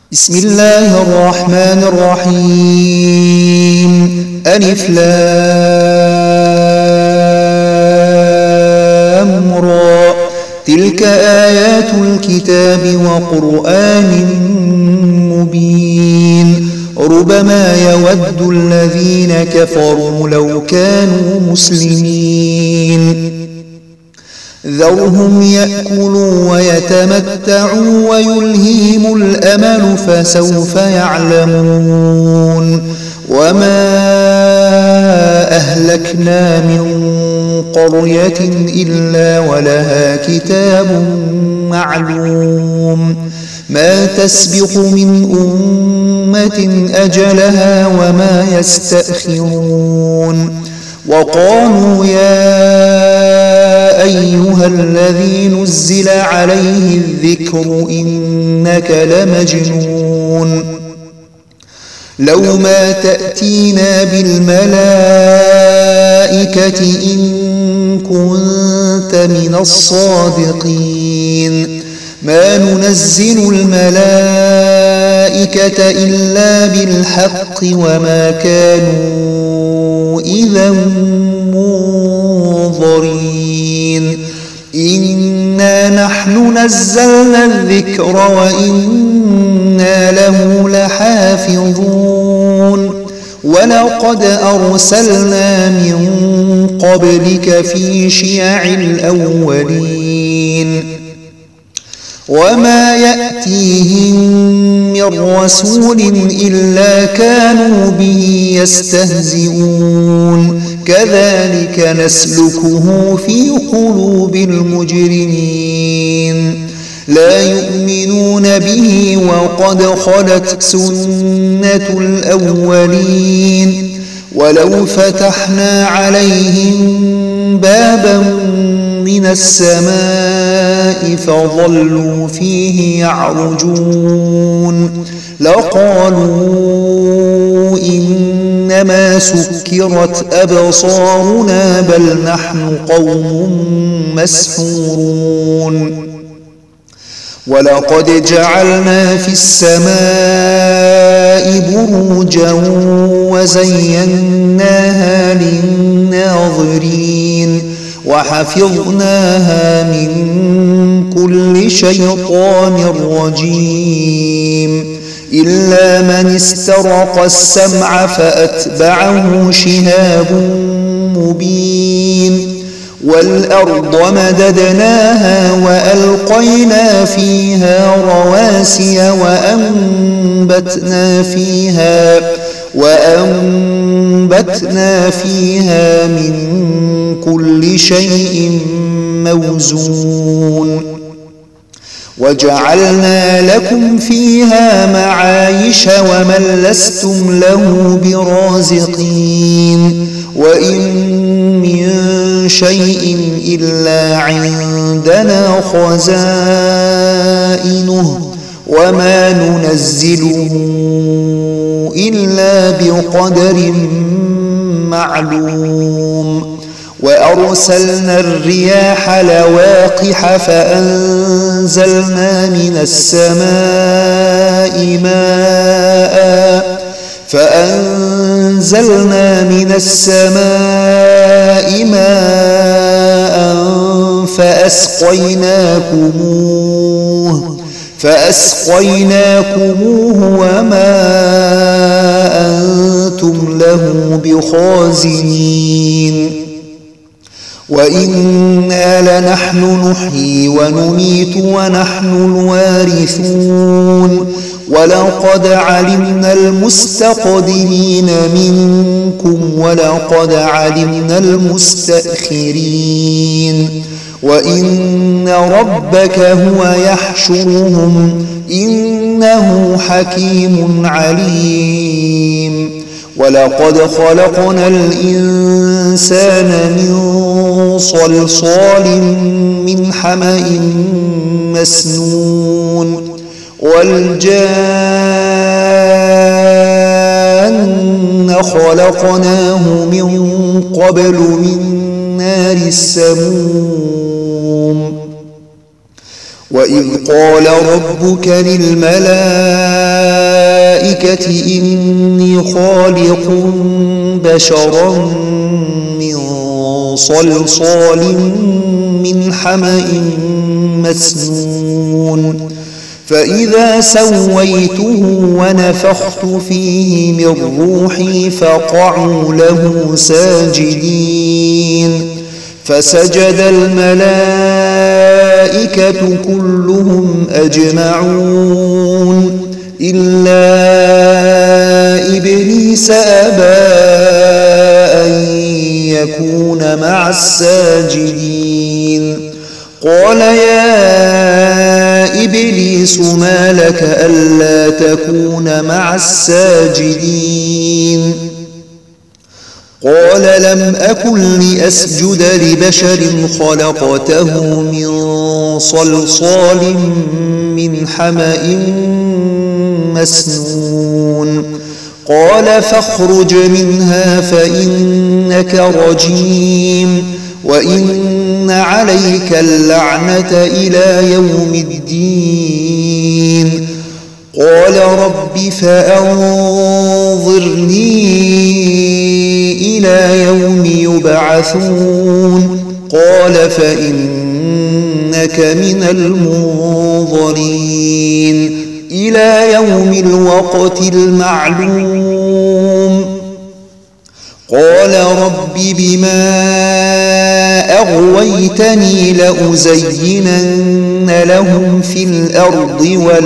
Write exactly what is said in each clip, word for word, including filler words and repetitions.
بسم الله الرحمن الرحيم. ألف لام را. تلك آيات الكتاب وقرآن مبين. ربما يود الذين كفروا لو كانوا مسلمين. ذرهم يأكلوا ويتمتعوا ويلهيهم الأمل فسوف يعلمون. وما أهلكنا من قرية إلا ولها كتاب معلوم ما تسبق من أمة أجلها وما يستأخرون. وقالوا يا أيها الذي نزل عليه الذكر إنك لمجنون لو ما تأتينا بالملائكة إن كنت من الصادقين. ما ننزل الملائكة إلا بالحق وما كانوا إذا منظرين. إنا نحن نزلنا الذكر وإنا له لحافظون. ولقد أرسلنا من قبلك في شيع الأولين وما يأتيهم من رسول إلا كانوا به يستهزئون. كذلك نسلكه في قلوب المجرمين. لا يؤمنون به وقد خلت سنة الأولين. ولو فتحنا عليهم بابا من السماء فظلوا فيه يعرجون لقالوا إنما سكرت أبصارنا بل نحن قوم مسحورون. ولقد جعلنا في السماء بروجا وزيناها للناظرين وحفظناها من كل شيطان رجيم إلا من استرق السمع فأتبعه شهاب مبين. والأرض مددناها وألقينا فيها رواسي وأنبتنا فيها وأنبتنا فيها من كل شيء موزون. وجعلنا لكم فيها معايش ومن لستم له برازقين. وإن من شيء إلا عندنا خزائنه وما ننزله إلا بقدر معلوم. وأرسلنا الرياح لواقح فأنزلنا من السماء ماء فأنزلنا من السماء ماء فأسقيناكموه فأسقيناكموه وما أنتم له بخازنين. وإنا لنحن نحيي ونميت ونحن الوارثون. ولقد علمنا المستقدمين منكم ولقد علمنا المستأخرين. وإن ربك هو يحشرهم إنه حكيم عليم. ولقد خلقنا الإنسان من صلصال من حمأ مسنون. والجان خلقناه من قبل من نار السموم. وإذ قال ربك للملائكة إني خالق بشرا من صلصال من حمأ مسنون فإذا سويته ونفخت فيه من روحي فقعوا له ساجدين فسجد الملائكة كلهم أجمعون إلا إبليس أبى أن يكون مع الساجدين قال يا إبليس ما لك ألا تكون مع الساجدين قال لم أكن لأسجد لبشر خلقته من صلصال من حمأ مسنون قال فاخرج منها فإنك رجيم وإن عليك اللعنة إلى يوم الدين قال رب فأنظرني إلى يوم يبعثون قال فإنك من المنظرين إلى يوم الوقت المعلوم قال رب بما أغويتني لأزينن لهم في الأرض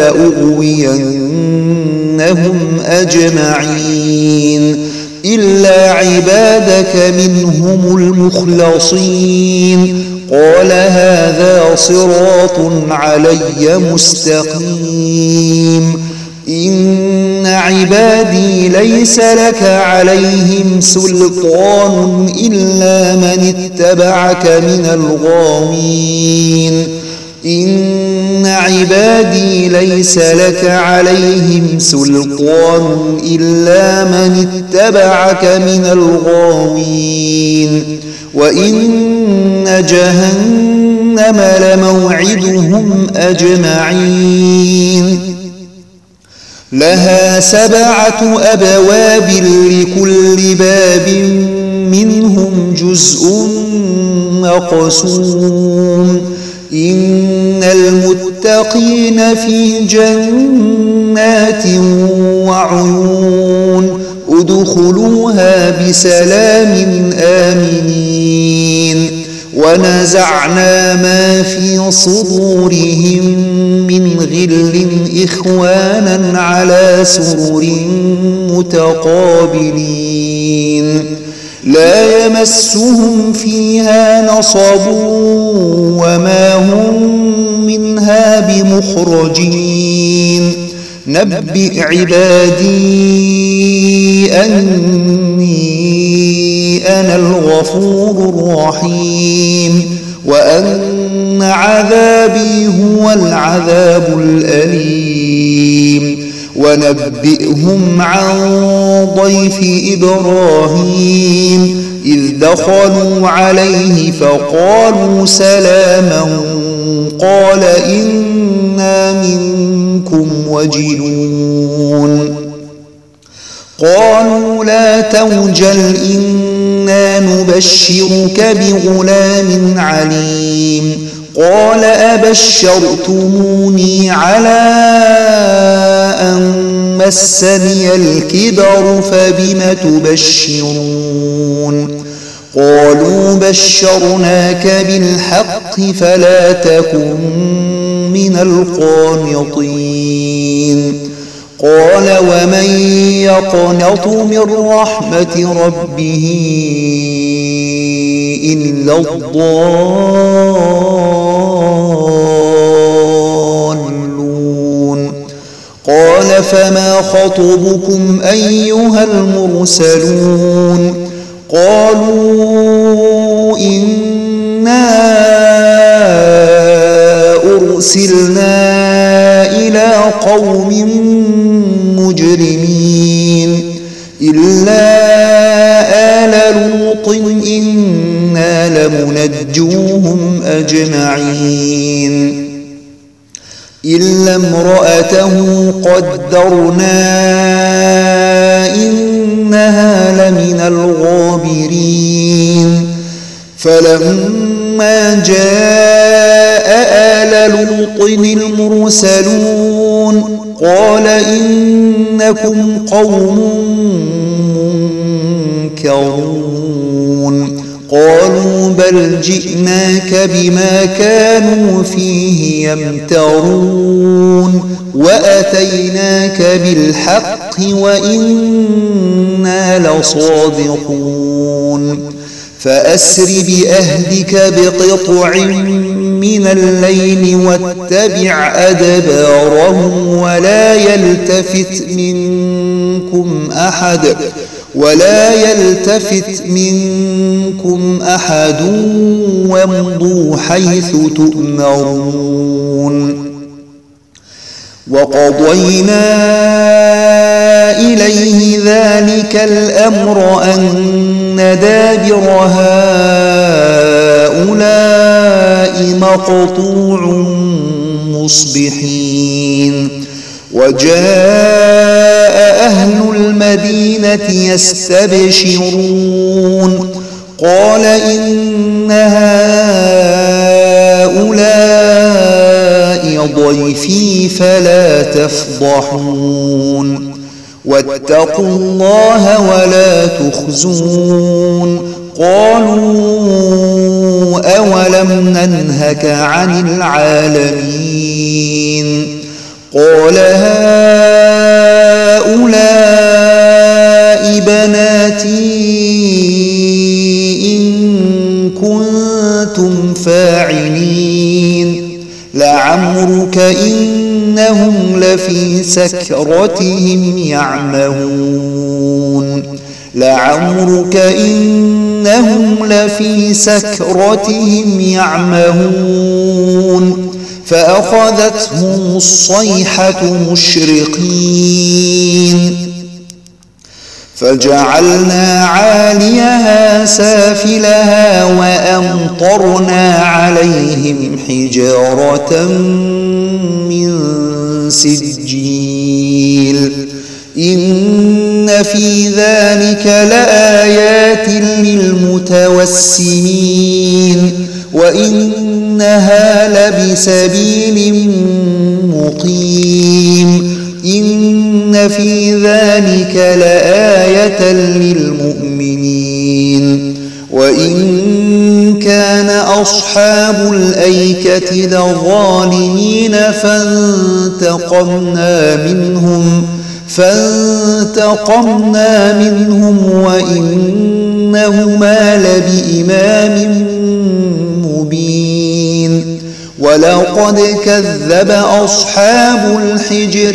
ولأغوينهم أجمعين إلا عبادك منهم المخلصين قال هذا صراط علي مستقيم إن عبادي ليس لك عليهم سلطان إلا من اتبعك من الغاوين إن عبادي ليس لك عليهم سلطان إلا من اتبعك من الغاوين وإن جهنم لموعدهم أجمعين لها سبعة أبواب لكل باب منهم جزء مقسوم إن المتقين في جنات وعيون ادخلوها بسلام آمنين ونزعنا ما في صدورهم من غل إخوانا على سرر متقابلين لا يمسهم فيها نصب وما هم منها بمخرجين نبئ عبادي أني أنا الغفور الرحيم وأن عذابي هو العذاب الأليم ونبئهم عن ضيف إبراهيم إذ دخلوا عليه فقالوا سلاما قال إنا منكم وجلون قالوا لا توجل إنا نبشرك بغلام عليم قال أبشرتموني على أن مسني الكبر فبم تبشرون قالوا بشرناك بالحق فلا تكن من القانطين قال ومن يقنط من رحمة ربه إلا الضالون قال فما خطبكم أيها المرسلون قالوا إنا أرسلنا إلى قوم مجرمين إلا آل لوط إنا لمنجوهم أجمعين إلا امرأته قدرنا إنها لمن الغابرين فلما جاء آل لوط المرسلون قال إنكم قوم منكرون قالوا بل جئناك بما كانوا فيه يمترون وأتيناك بالحق وإنا لصادقون فأسر بأهلك بقطع من الليل واتبع أدبارهم ولا يلتفت منكم أحد ولا يلتفت منكم أحد وامضوا حيث تؤمرون وقضينا إليه ذلك الأمر أن دابر هؤلاء مقطوع مصبحين وجاء أهل المدينة يستبشرون قال إن هؤلاء ضيفي فلا تفضحون واتقوا الله ولا تخزون قالوا أولم ننهك عن العالمين قال هؤلاء بناتي إن كنتم فاعلين لعمرك إنهم لفي سكرتهم يعمهون لعمرك إنهم لفي سكرتهم يعمهون فأخذتهم الصيحة مشرقين فجعلنا عاليها سافلها وأمطرنا عليهم حجارة من سجيل إن في ذلك لآيات للمتوسمين وإنها لبسبيل مقيم إن في ذلك لآية للمؤمنين وإن كان أصحاب الأيكة لظالمين فانتقمنا منهم فانتقمنا منهم وإنهما لبإمام مبين ولقد كذب أصحاب الحجر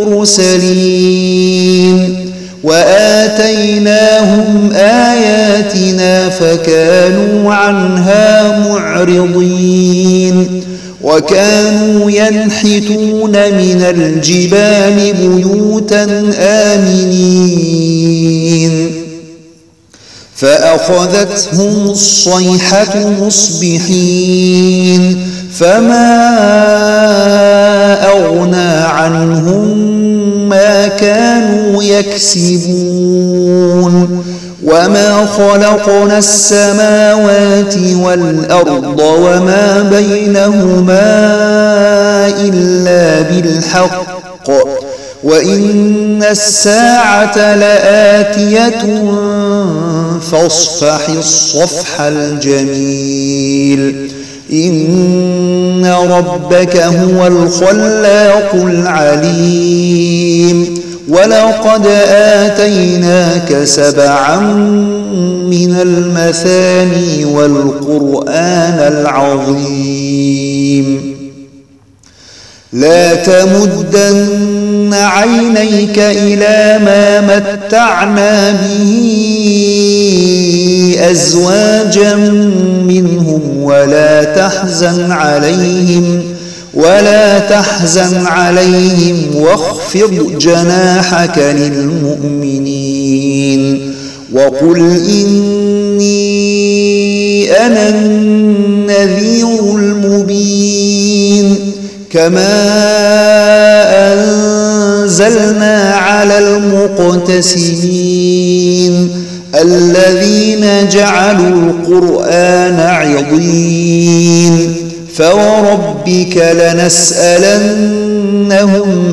المرسلين وآتيناهم آياتنا فكانوا عنها معرضين وكانوا ينحتون من الجبال بيوتا آمنين فأخذتهم الصيحة مصبحين فما أغنى عنهم ما كانوا يكسبون وما خلقنا السماوات والأرض وما بينهما إلا بالحق وإن الساعة لآتية فاصفح الصفح الجميل إن ربك هو الخلاق العليم ولقد آتيناك سبعا من المثاني والقرآن العظيم لا تمدن عينيك إلى ما متعنا به أزواجا منهم ولا تحزن عليهم ولا تحزن عليهم واخفض جناحك للمؤمنين وقل إني أنا النذير المبين كما أنزلنا على المقتسمين الذين جعلوا القرآن عضين فوربك لنسألنهم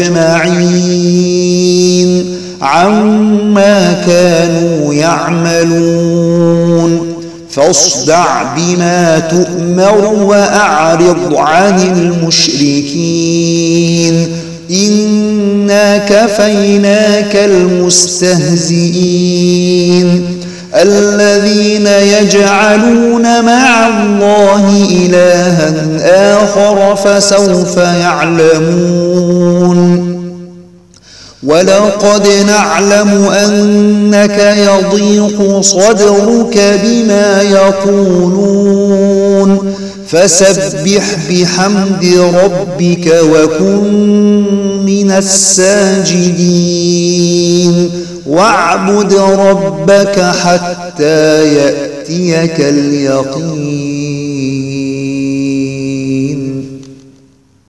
أجمعين عما كانوا يعملون فاصدع بما تؤمر وأعرض عن المشركين إنا كفيناك المستهزئين الذين يجعلون مع الله إلها آخر فسوف يعلمون ولقد نعلم أنك يضيق صدرك بما يقولون فسبح بحمد ربك وكن من الساجدين واعبد ربك حتى يأتيك اليقين.